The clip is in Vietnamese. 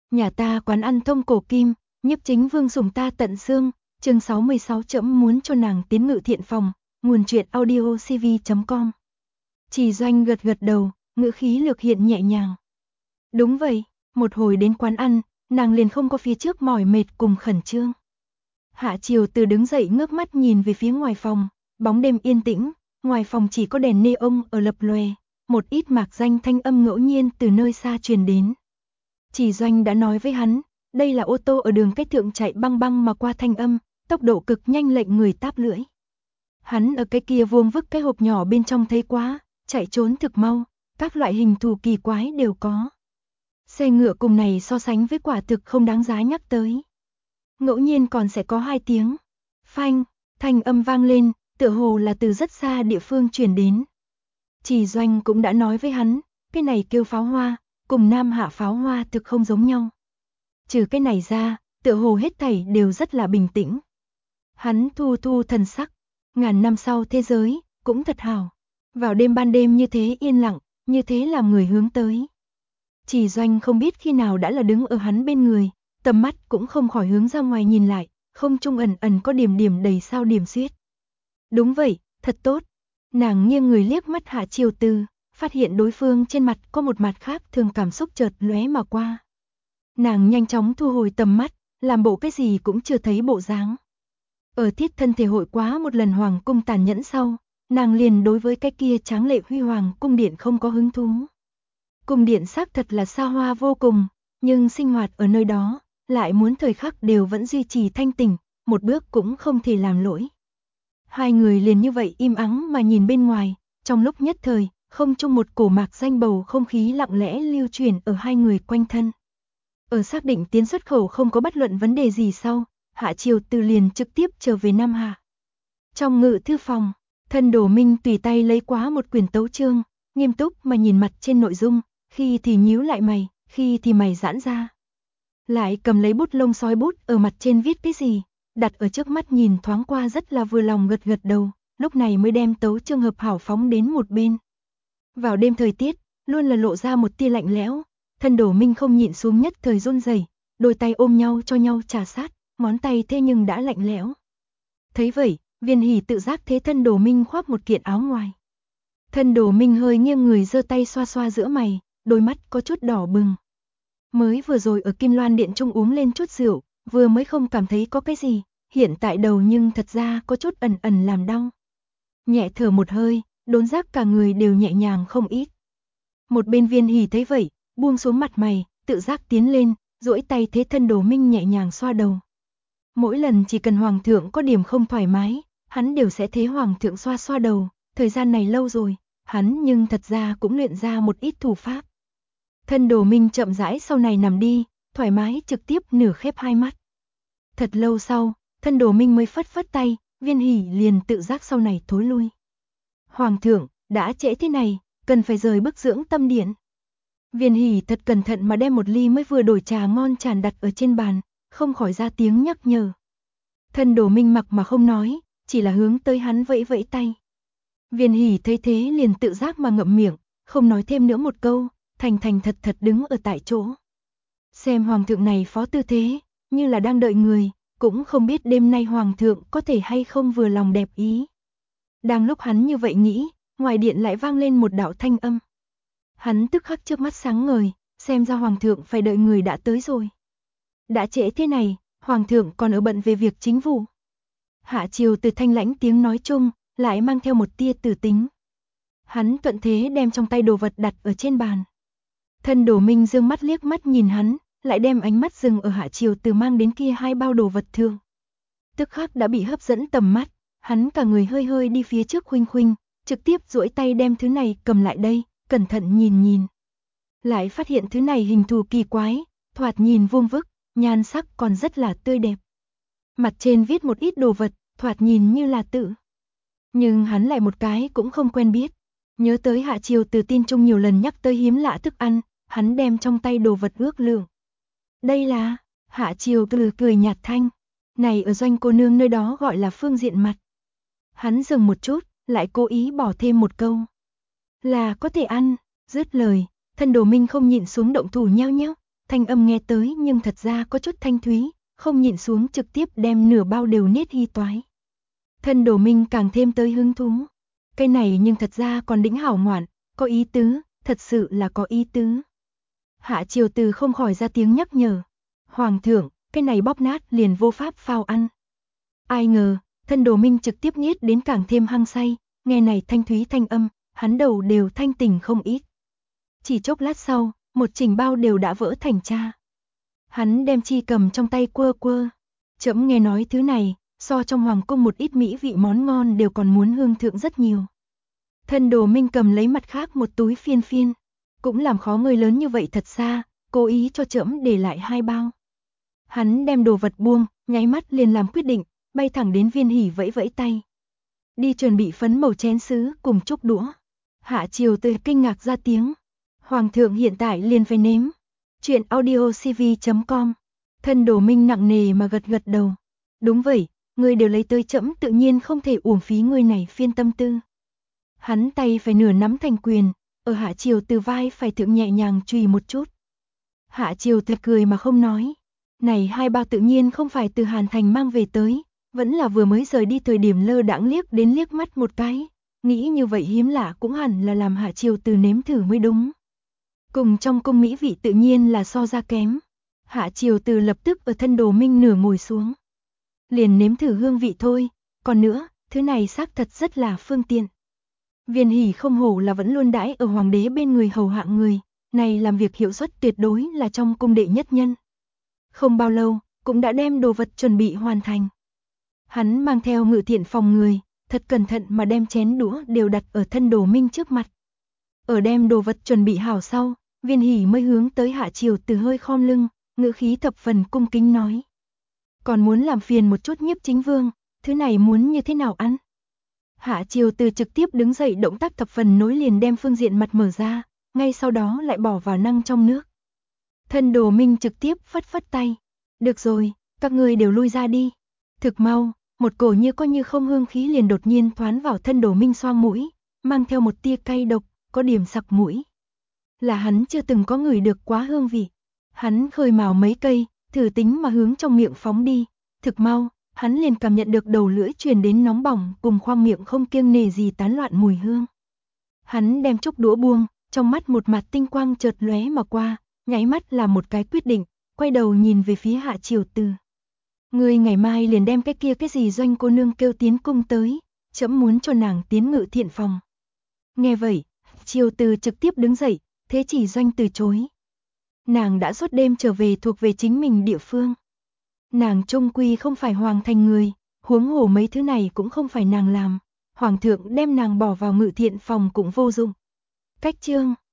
Nhà ta quán ăn thông cổ kim, nhiếp chính vương sủng ta tận xương, chương 66 chẫm muốn cho nàng tiến ngự thiện phòng, nguồn truyện audio cv.com. Chỉ Doanh gật gật đầu, ngữ khí lược hiện nhẹ nhàng. Đúng vậy, một hồi đến quán ăn, nàng liền không có phía trước mỏi mệt cùng khẩn trương. Hạ Chiều Từ đứng dậy ngước mắt nhìn về phía ngoài phòng, bóng đêm yên tĩnh, ngoài phòng chỉ có đèn neon ở lập lòe, một ít mạc danh thanh âm ngẫu nhiên từ nơi xa truyền đến. Chỉ Doanh đã nói với hắn, đây là ô tô ở đường cách thượng chạy băng băng mà qua thanh âm, tốc độ cực nhanh lệnh người táp lưỡi. Hắn ở cái kia vuông vức cái hộp nhỏ bên trong thấy quá, chạy trốn thực mau, các loại hình thù kỳ quái đều có. Xe ngựa cùng này so sánh với quả thực không đáng giá nhắc tới. Ngẫu nhiên còn sẽ có hai tiếng phanh, thanh âm vang lên, tựa hồ là từ rất xa địa phương truyền đến. Chỉ Doanh cũng đã nói với hắn, cái này kêu pháo hoa, cùng Nam Hạ pháo hoa thực không giống nhau. Trừ cái này ra, tựa hồ hết thảy đều rất là bình tĩnh. Hắn thu thu thần sắc, ngàn năm sau thế giới, cũng thật hảo. Vào đêm ban đêm như thế yên lặng, như thế làm người hướng tới. Chỉ Doanh không biết khi nào đã là đứng ở hắn bên người, tầm mắt cũng không khỏi hướng ra ngoài nhìn lại, không trung ẩn ẩn có điểm điểm đầy sao điểm xuyết. Đúng vậy, thật tốt. Nàng nghiêng người liếc mắt Hạ Chiều Từ, phát hiện đối phương trên mặt có một mặt khác thường cảm xúc chợt lóe mà qua. Nàng nhanh chóng thu hồi tầm mắt, làm bộ cái gì cũng chưa thấy bộ dáng. Ở thiết thân thể hội quá một lần hoàng cung tàn nhẫn sau, nàng liền đối với cái kia tráng lệ huy hoàng cung điện không có hứng thú. Cung điện xác thật là xa hoa vô cùng, nhưng sinh hoạt ở nơi đó, lại muốn thời khắc đều vẫn duy trì thanh tỉnh, một bước cũng không thể làm lỗi. Hai người liền như vậy im ắng mà nhìn bên ngoài, trong lúc nhất thời, không chung một cổ mạc danh bầu không khí lặng lẽ lưu truyền ở hai người quanh thân. Ở xác định tiến xuất khẩu không có bất luận vấn đề gì sau, Hạ Chiều Từ liền trực tiếp trở về Nam Hạ. Trong ngự thư phòng, Thân Đồ Minh tùy tay lấy quá một quyển tấu chương, nghiêm túc mà nhìn mặt trên nội dung, khi thì nhíu lại mày, khi thì mày giãn ra. Lại cầm lấy bút lông sói bút ở mặt trên viết cái gì, đặt ở trước mắt nhìn thoáng qua rất là vừa lòng gật gật đầu, lúc này mới đem tấu chương hợp hảo phóng đến một bên. Vào đêm thời tiết, luôn là lộ ra một tia lạnh lẽo, Thân Đồ Minh không nhịn xuống nhất thời run rẩy, đôi tay ôm nhau cho nhau trà sát, ngón tay thế nhưng đã lạnh lẽo. Thấy vậy, Viên Hỷ tự giác thế Thân Đồ Minh khoác một kiện áo ngoài. Thân Đồ Minh hơi nghiêng người giơ tay xoa xoa giữa mày, đôi mắt có chút đỏ bừng. Mới vừa rồi ở Kim Loan Điện Trung uống lên chút rượu, vừa mới không cảm thấy có cái gì, hiện tại đầu nhưng thật ra có chút ẩn ẩn làm đau. Nhẹ thở một hơi, đốn giác cả người đều nhẹ nhàng không ít. Một bên Viên Hỷ thấy vậy, buông xuống mặt mày, tự giác tiến lên, duỗi tay thế Thân Đồ Minh nhẹ nhàng xoa đầu. Mỗi lần chỉ cần hoàng thượng có điểm không thoải mái, hắn đều sẽ thế hoàng thượng xoa xoa đầu, thời gian này lâu rồi, hắn nhưng thật ra cũng luyện ra một ít thủ pháp. Thân Đồ Minh chậm rãi sau này nằm đi, thoải mái trực tiếp nửa khép hai mắt. Thật lâu sau, Thân Đồ Minh mới phất phất tay, Viên Hỷ liền tự giác sau này thối lui. Hoàng thượng, đã trễ thế này, cần phải rời bức dưỡng tâm điện. Viên Hỷ thật cẩn thận mà đem một ly mới vừa đổi trà ngon tràn đặt ở trên bàn, không khỏi ra tiếng nhắc nhở. Thân Đồ Minh mặc mà không nói, chỉ là hướng tới hắn vẫy vẫy tay. Viên Hỷ thấy thế liền tự giác mà ngậm miệng, không nói thêm nữa một câu, thành thành thật thật đứng ở tại chỗ. Xem hoàng thượng này phó tư thế, như là đang đợi người, cũng không biết đêm nay hoàng thượng có thể hay không vừa lòng đẹp ý. Đang lúc hắn như vậy nghĩ, ngoài điện lại vang lên một đạo thanh âm. Hắn tức khắc trước mắt sáng ngời, xem ra hoàng thượng phải đợi người đã tới rồi. Đã trễ thế này, hoàng thượng còn ở bận về việc chính vụ. Hạ Chiều Từ thanh lãnh tiếng nói chung, lại mang theo một tia tử tính. Hắn thuận thế đem trong tay đồ vật đặt ở trên bàn. Thân Đồ Minh dương mắt liếc mắt nhìn hắn, lại đem ánh mắt dừng ở Hạ Chiều Từ mang đến kia hai bao đồ vật thường. Tức khắc đã bị hấp dẫn tầm mắt, hắn cả người hơi hơi đi phía trước khuynh khuynh, trực tiếp duỗi tay đem thứ này cầm lại đây, cẩn thận nhìn nhìn. Lại phát hiện thứ này hình thù kỳ quái, thoạt nhìn vuông vức, nhan sắc còn rất là tươi đẹp. Mặt trên viết một ít đồ vật, thoạt nhìn như là tự. Nhưng hắn lại một cái cũng không quen biết. Nhớ tới Hạ Chiều Từ tin chung nhiều lần nhắc tới hiếm lạ thức ăn, hắn đem trong tay đồ vật ước lượng. Đây là, Hạ Chiều Từ cười nhạt thanh. Này ở Doanh cô nương nơi đó gọi là phương diện mặt. Hắn dừng một chút, lại cố ý bỏ thêm một câu. Là có thể ăn, dứt lời, Thân Đồ Minh không nhịn xuống động thủ nheo nheo, thanh âm nghe tới nhưng thật ra có chút thanh thúy, không nhịn xuống trực tiếp đem nửa bao đều niết hy toái. Thân Đồ Minh càng thêm tới hứng thú. Cái này nhưng thật ra còn đĩnh hảo ngoạn, có ý tứ, thật sự là có ý tứ. Hạ Triều Từ không khỏi ra tiếng nhắc nhở. Hoàng thượng, cái này bóp nát liền vô pháp phao ăn. Ai ngờ, thân Đồ Minh trực tiếp niết đến càng thêm hăng say, nghe này thanh thúy thanh âm, hắn đầu đều thanh tỉnh không ít. Chỉ chốc lát sau, một chỉnh bao đều đã vỡ thành cha. Hắn đem chi cầm trong tay quơ quơ. Trẫm nghe nói thứ này, so trong hoàng cung một ít mỹ vị món ngon đều còn muốn hương thượng rất nhiều. Thân Đồ Minh cầm lấy mặt khác một túi phiên phiên, cũng làm khó người lớn như vậy thật xa, cố ý cho trẫm để lại 2 bao. Hắn đem đồ vật buông, nháy mắt liền làm quyết định, bay thẳng đến Viên Hỉ vẫy vẫy tay. Đi chuẩn bị phấn màu chén sứ cùng chúc đũa. Hạ Triều Từ kinh ngạc ra tiếng. Hoàng thượng hiện tại liền phải nếm. Chuyện audiocv.com. Thân Đồ Minh nặng nề mà gật gật đầu. Đúng vậy, ngươi đều lấy tới trẫm tự nhiên không thể uổng phí ngươi này phiên tâm tư. Hắn tay phải nửa nắm thành quyền, ở Hạ Triều Từ vai phải thượng nhẹ nhàng chùy một chút. Hạ Triều Từ cười mà không nói. Này 2 bao tự nhiên không phải từ Hàn Thành mang về tới, vẫn là vừa mới rời đi thời điểm lơ đãng liếc mắt một cái. Nghĩ như vậy hiếm lạ cũng hẳn là làm Hạ Triều Từ nếm thử mới đúng. Cùng trong cung mỹ vị tự nhiên là so ra kém. Hạ Triều Từ lập tức ở thân Đồ Minh nửa ngồi xuống. Liền nếm thử hương vị thôi, còn nữa, thứ này xác thật rất là phương tiện. Viên Hỉ không hổ là vẫn luôn đãi ở hoàng đế bên người hầu hạ người, này làm việc hiệu suất tuyệt đối là trong cung đệ nhất nhân. Không bao lâu, cũng đã đem đồ vật chuẩn bị hoàn thành. Hắn mang theo Ngự Thiện phòng người, thật cẩn thận mà đem chén đũa đều đặt ở thân Đồ Minh trước mặt. Ở đem đồ vật chuẩn bị hảo sau, Viên Hỉ mới hướng tới Hạ Triều Từ hơi khom lưng, ngữ khí thập phần cung kính nói. Còn muốn làm phiền một chút Nhiếp Chính Vương, thứ này muốn như thế nào ăn? Hạ Triều Từ trực tiếp đứng dậy, động tác thập phần nối liền đem phương diện mặt mở ra, ngay sau đó lại bỏ vào năng trong nước. Thân Đồ Minh trực tiếp phất phất tay. Được rồi, các ngươi đều lui ra đi. Thực mau, một cổ như có như không hương khí liền đột nhiên thoán vào thân Đồ Minh xoang mũi, mang theo một tia cay độc, có điểm sặc mũi. Là hắn chưa từng có ngửi được quá hương vị. Hắn khơi mào mấy cây, thử tính mà hướng trong miệng phóng đi. Thực mau, hắn liền cảm nhận được đầu lưỡi truyền đến nóng bỏng cùng khoang miệng không kiêng nề gì tán loạn mùi hương. Hắn đem chúc đũa buông, trong mắt một mặt tinh quang chợt lóe mà qua, nháy mắt là một cái quyết định, quay đầu nhìn về phía Hạ Triều Từ. Ngươi ngày mai liền đem cái gì Doanh cô nương kêu tiến cung tới, trẫm muốn cho nàng tiến Ngự Thiện phòng. Nghe vậy, Triều Từ trực tiếp đứng dậy, thế chỉ Doanh từ chối. Nàng đã suốt đêm trở về thuộc về chính mình địa phương. Nàng trung quy không phải hoàng thành người, huống hồ mấy thứ này cũng không phải nàng làm. Hoàng thượng đem nàng bỏ vào Ngự Thiện phòng cũng vô dụng. Cách chương